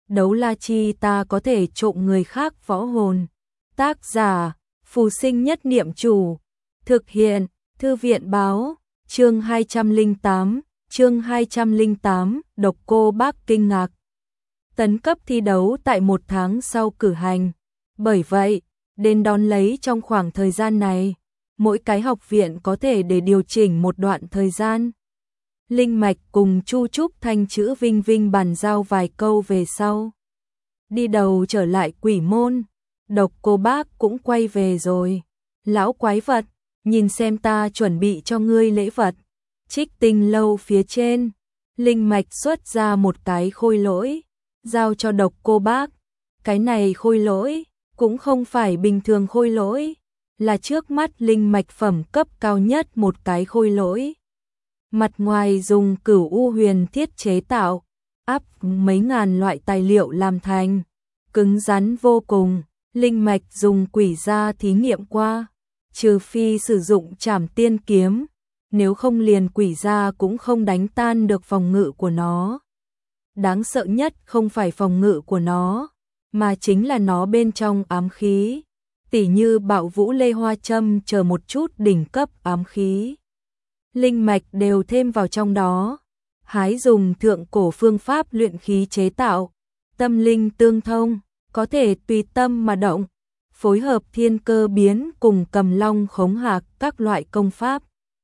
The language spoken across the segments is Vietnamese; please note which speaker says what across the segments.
Speaker 1: đấu la chi ta có thể trộm người khác võ hồn. Tác giả, Phù Sinh Nhất Niệm Chủ. Thực hiện, Thư viện báo, chương 208, Độc Cô Bác kinh ngạc. Tấn cấp thi đấu tại 1 tháng sau cử hành. Bởi vậy, đến đón lấy trong khoảng thời gian này, mỗi cái học viện có thể để điều chỉnh một đoạn thời gian. Linh Mạch cùng Chu Trúc Thanh chữ Vinh Vinh bàn giao vài câu về sau. Đi đầu trở lại Quỷ Môn, Độc Cô Bác cũng quay về rồi. Lão quái vật, nhìn xem ta chuẩn bị cho ngươi lễ vật. Trích Tinh lâu phía trên, Linh Mạch xuất ra một cái khôi lỗi, giao cho Độc Cô Bác. Cái này khôi lỗi cũng không phải bình thường khôi lỗi, là trước mắt linh mạch phẩm cấp cao nhất một cái khôi lỗi. Mặt ngoài dùng Cửu U Huyền thiết chế tạo, áp mấy ngàn loại tài liệu làm thành, cứng rắn vô cùng. Linh mạch dùng quỷ gia thí nghiệm qua, trừ phi sử dụng Trảm Tiên kiếm, nếu không liền quỷ gia cũng không đánh tan được phòng ngự của nó. Đáng sợ nhất không phải phòng ngự của nó, mà chính là nó bên trong ám khí, tỉ như Bạo Vũ Lê Hoa Châm chờ một chút đỉnh cấp ám khí. Linh mạch đều thêm vào trong đó, hái dùng thượng cổ phương pháp luyện khí chế tạo, tâm linh tương thông, có thể tùy tâm mà động, phối hợp thiên cơ biến cùng Cầm Long khống hạc các loại công pháp.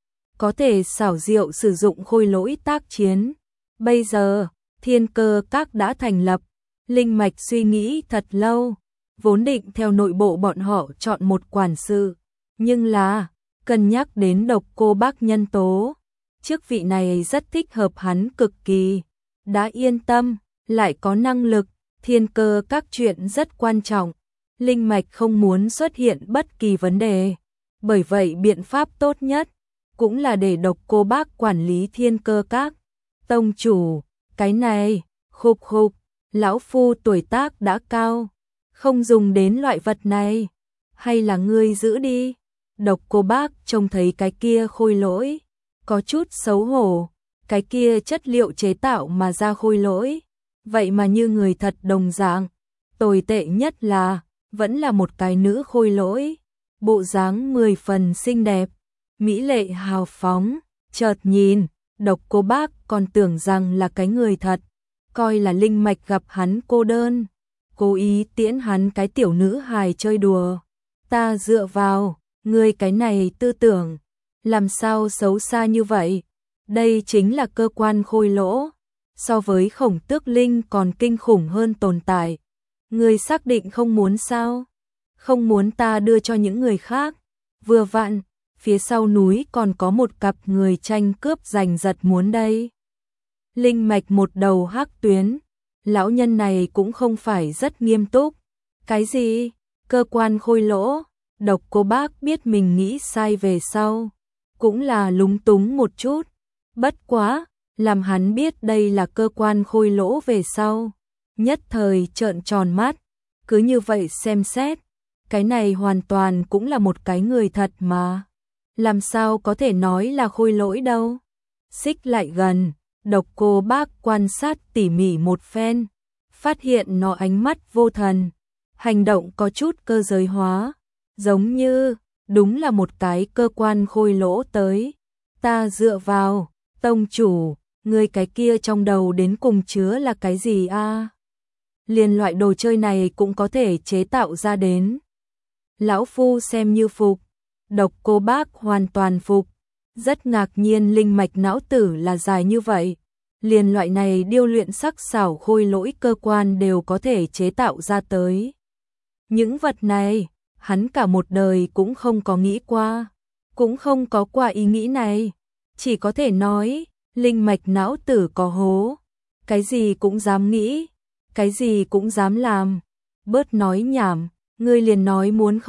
Speaker 1: Có thể xảo diệu sử dụng khôi lỗi tác chiến. Bây giờ, Thiên Cơ Các đã thành lập, Linh mạch suy nghĩ thật lâu, vốn định theo nội bộ bọn họ chọn một quản sự, nhưng là cân nhắc đến Độc Cô Bác nhân tố, chức vị này rất thích hợp hắn cực kỳ, đã yên tâm, lại có năng lực. Thiên Cơ Các chuyện rất quan trọng, Linh mạch không muốn xuất hiện bất kỳ vấn đề, bởi vậy biện pháp tốt nhất cũng là để Độc Cô Bác quản lý Thiên Cơ Các. Tông chủ, cái này, khục khục, lão phu tuổi tác đã cao, không dùng đến loại vật này, hay là ngươi giữ đi. Độc Cô Bác trông thấy cái kia khôi lỗi, có chút xấu hổ, cái kia chất liệu chế tạo mà ra khôi lỗi, vậy mà như người thật đồng dạng, tồi tệ nhất là, vẫn là một cái nữ khôi lỗi, bộ dáng 10 phần xinh đẹp, mỹ lệ hào phóng, chợt nhìn, Độc Cô Bác còn tưởng rằng là cái người thật, coi là linh mạch gặp hắn cô đơn, cố ý tiễn hắn cái tiểu nữ hài chơi đùa. Ta dựa vào, ngươi cái này tư tưởng, làm sao xấu xa như vậy? Đây chính là cơ quan khôi lỗ, so với Khổng Tước Linh còn kinh khủng hơn tồn tại. Ngươi xác định không muốn sao? Không muốn ta đưa cho những người khác? Vừa vặn, phía sau núi còn có một cặp người tranh cướp giành giật muốn đây. Linh mạch một đầu hắc tuyến, lão nhân này cũng không phải rất nghiêm túc. Cái gì? Cơ quan khôi lỗ? Độc Cô Bác biết mình nghĩ sai về sau, cũng là lúng túng một chút. Bất quá, làm hắn biết đây là cơ quan khôi lỗ về sau, nhất thời trợn tròn mắt, cứ như vậy xem xét, cái này hoàn toàn cũng là một cái người thật mà. Làm sao có thể nói là khôi lỗi đâu? Xích lại gần, Độc Cô Bác quan sát tỉ mỉ một phen, phát hiện nó ánh mắt vô thần, hành động có chút cơ giới hóa, giống như đúng là một cái cơ quan khôi lỗ tới. Ta dựa vào, tông chủ, người cái kia trong đầu đến cùng chứa là cái gì a? Liền loại đồ chơi này cũng có thể chế tạo ra đến. Lão phu xem như phục. Độc Cô Bác hoàn toàn phục, rất ngạc nhiên linh mạch não tử là dài như vậy, liền loại này điêu luyện sắc xảo khôi lỗi cơ quan đều có thể chế tạo ra tới. Những vật này, hắn cả một đời cũng không có nghĩ qua, cũng không có qua ý nghĩ này, chỉ có thể nói, linh mạch não tử có hố, cái gì cũng dám nghĩ, cái gì cũng dám làm, bớt nói nhảm, ngươi liền nói muốn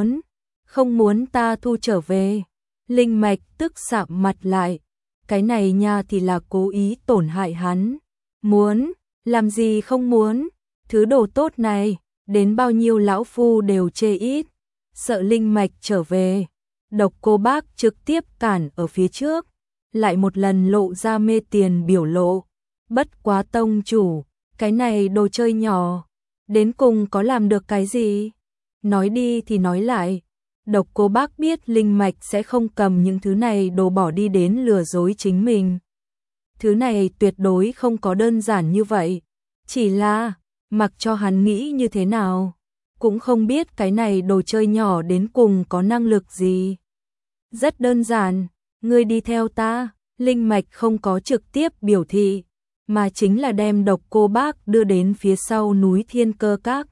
Speaker 1: không muốn ta thu trở về. Linh mạch tức sạm mặt lại, cái này nha thì là cố ý tổn hại hắn. Muốn, làm gì không muốn, thứ đồ tốt này, đến bao nhiêu lão phu đều chê ít, sợ linh mạch trở về. Độc Cô Bác trực tiếp cản ở phía trước, lại một lần lộ ra mê tiền biểu lộ. Bất quá tông chủ, cái này đồ chơi nhỏ, đến cùng có làm được cái gì? Nói đi thì nói lại, Độc Cô Bác biết Linh Mạch sẽ không cầm những thứ này đồ bỏ đi đến lừa dối chính mình. Thứ này tuyệt đối không có đơn giản như vậy, chỉ là mặc cho hắn nghĩ như thế nào, cũng không biết cái này đồ chơi nhỏ đến cùng có năng lực gì. Rất đơn giản, ngươi đi theo ta. Linh Mạch không có trực tiếp biểu thị, mà chính là đem Độc Cô Bác đưa đến phía sau núi Thiên Cơ Các.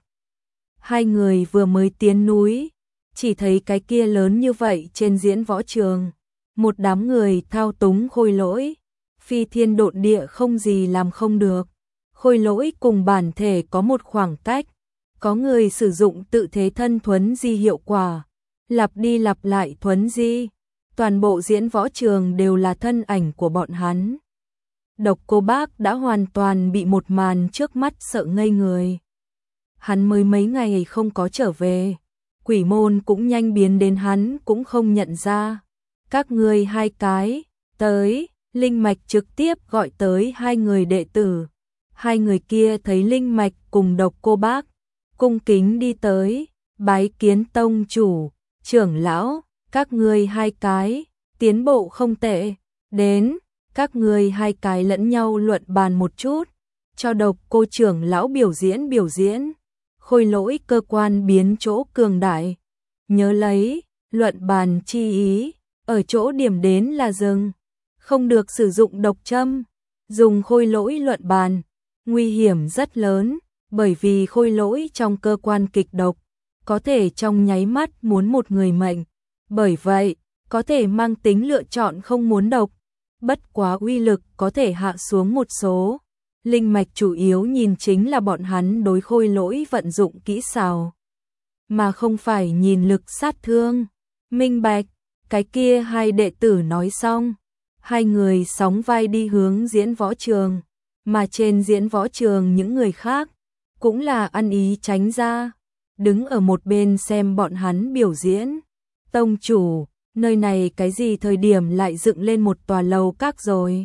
Speaker 1: Hai người vừa mới tiến núi, chỉ thấy cái kia lớn như vậy trên diễn võ trường, một đám người thao túng khôi lỗi, phi thiên độn địa không gì làm không được. Khôi lỗi cùng bản thể có một khoảng cách, có người sử dụng tự thế thân thuấn di hiệu quả, lặp đi lặp lại thuấn di, toàn bộ diễn võ trường đều là thân ảnh của bọn hắn. Độc Cô Bác đã hoàn toàn bị một màn trước mắt sợ ngây người. Hắn mới mấy ngày không có trở về, quỷ môn cũng nhanh biến đến hắn cũng không nhận ra. Các ngươi hai cái, tới. Linh Mạch trực tiếp gọi tới hai người đệ tử. Hai người kia thấy Linh Mạch cùng Độc Cô Bác, cung kính đi tới, bái kiến tông chủ, trưởng lão, các ngươi hai cái, tiến bộ không tệ, đến, các ngươi hai cái lẫn nhau luận bàn một chút, cho Độc Cô trưởng lão biểu diễn, khôi lỗi cơ quan biến chỗ cường đại, nhớ lấy, luận bàn chi ý, ở chỗ điểm đến là dừng, không được sử dụng độc châm, dùng khôi lỗi luận bàn, nguy hiểm rất lớn, bởi vì khôi lỗi trong cơ quan kịch độc, có thể trong nháy mắt muốn một người mệnh, bởi vậy, có thể mang tính lựa chọn không muốn độc, bất quá uy lực có thể hạ xuống một số. Linh Mạch chủ yếu nhìn chính là bọn hắn đối khôi lỗi vận dụng kỹ xảo, mà không phải nhìn lực sát thương. Minh bạch, cái kia hai đệ tử nói xong, hai người sóng vai đi hướng diễn võ trường, mà trên diễn võ trường những người khác cũng là ăn ý tránh ra, đứng ở một bên xem bọn hắn biểu diễn. Tông chủ, nơi này cái gì thời điểm lại dựng lên một tòa lầu các rồi?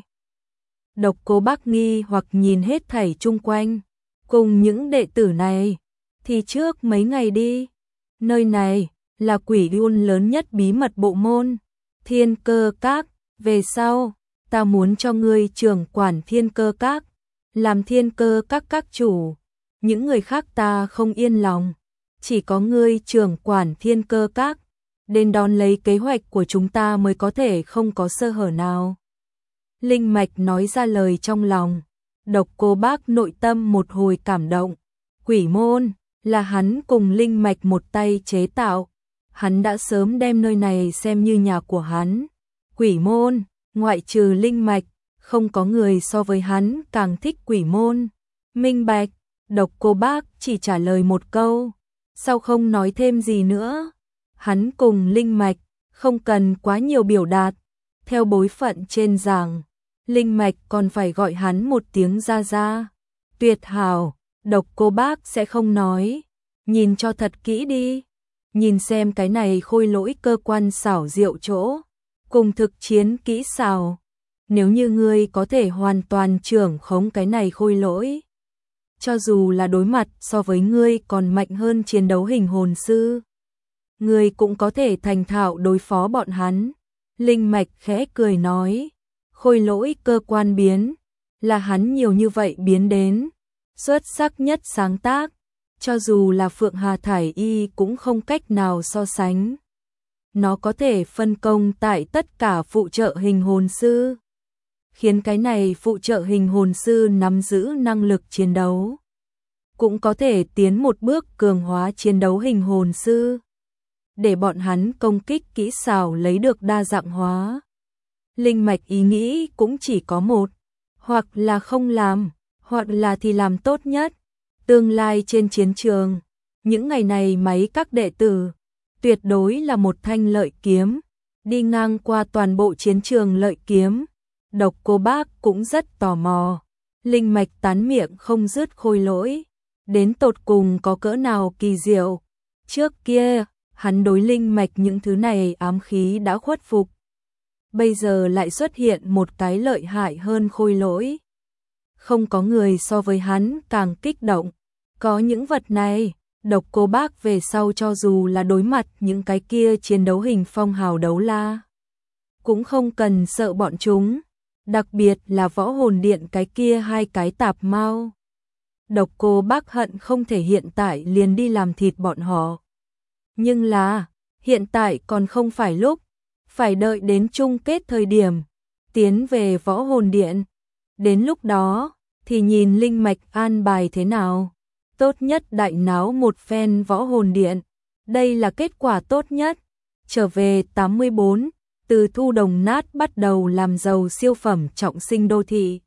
Speaker 1: Độc Cô Bác nghi hoặc nhìn hết thảy chung quanh, cùng những đệ tử này, thì trước mấy ngày đi, nơi này là quỷ đun lớn nhất bí mật bộ môn, Thiên Cơ Các, về sau, ta muốn cho ngươi trưởng quản Thiên Cơ Các, làm Thiên Cơ Các các chủ, những người khác ta không yên lòng, chỉ có ngươi trưởng quản Thiên Cơ Các, đến đón lấy kế hoạch của chúng ta mới có thể không có sơ hở nào. Linh Mạch nói ra lời trong lòng, Độc Cô Bác nội tâm một hồi cảm động, quỷ môn là hắn cùng Linh Mạch một tay chế tạo, hắn đã sớm đem nơi này xem như nhà của hắn. Quỷ môn, ngoại trừ Linh Mạch, không có người so với hắn càng thích quỷ môn. Minh bạch, Độc Cô Bác chỉ trả lời một câu, sau không nói thêm gì nữa. Hắn cùng Linh Mạch không cần quá nhiều biểu đạt, theo bối phận trên giảng, Linh Mạch còn phải gọi hắn một tiếng ra ra. Tuyệt hảo, Độc Cô Bác sẽ không nói, nhìn cho thật kỹ đi, nhìn xem cái này khôi lỗi cơ quan xảo diệu chỗ, cùng thực chiến kỹ xảo, nếu như ngươi có thể hoàn toàn trưởng khống cái này khôi lỗi, cho dù là đối mặt so với ngươi còn mạnh hơn chiến đấu hình hồn sư, ngươi cũng có thể thành thạo đối phó bọn hắn. Linh Mạch khẽ cười nói, khôi lỗi cơ quan biến, là hắn nhiều như vậy biến đến, xuất sắc nhất sáng tác, cho dù là Phượng Hà Thải Y cũng không cách nào so sánh. Nó có thể phân công tại tất cả phụ trợ hình hồn sư, khiến cái này phụ trợ hình hồn sư nắm giữ năng lực chiến đấu, cũng có thể tiến một bước cường hóa chiến đấu hình hồn sư, để bọn hắn công kích kỹ xảo lấy được đa dạng hóa. Linh Mạch ý nghĩ cũng chỉ có một, hoặc là không làm, hoặc là thì làm tốt nhất. Tương lai trên chiến trường, những ngày này mấy các đệ tử, tuyệt đối là một thanh lợi kiếm, đi ngang qua toàn bộ chiến trường lợi kiếm. Độc Cô Bác cũng rất tò mò, Linh Mạch tán miệng không dứt khôi lỗi, đến tột cùng có cỡ nào kỳ diệu. Trước kia, hắn đối Linh Mạch những thứ này ám khí đã khuất phục, bây giờ lại xuất hiện một cái lợi hại hơn khôi lỗi. không có người so với hắn càng kích động. Có những vật này, Độc Cô Bác về sau cho dù là đối mặt những cái kia chiến đấu hình phong hào đấu la, cũng không cần sợ bọn chúng, đặc biệt là Võ Hồn Điện cái kia hai cái tạp mau. Độc Cô Bác hận không thể hiện tại liền đi làm thịt bọn họ. Nhưng là, hiện tại còn không phải lúc, phải đợi đến chung kết thời điểm, tiến về Võ Hồn Điện. Đến lúc đó, thì nhìn linh mạch an bài thế nào. Tốt nhất đại náo một phen Võ Hồn Điện. Đây là kết quả tốt nhất. Trở về 84, từ thu đồng nát bắt đầu làm giàu siêu phẩm trọng sinh đô thị.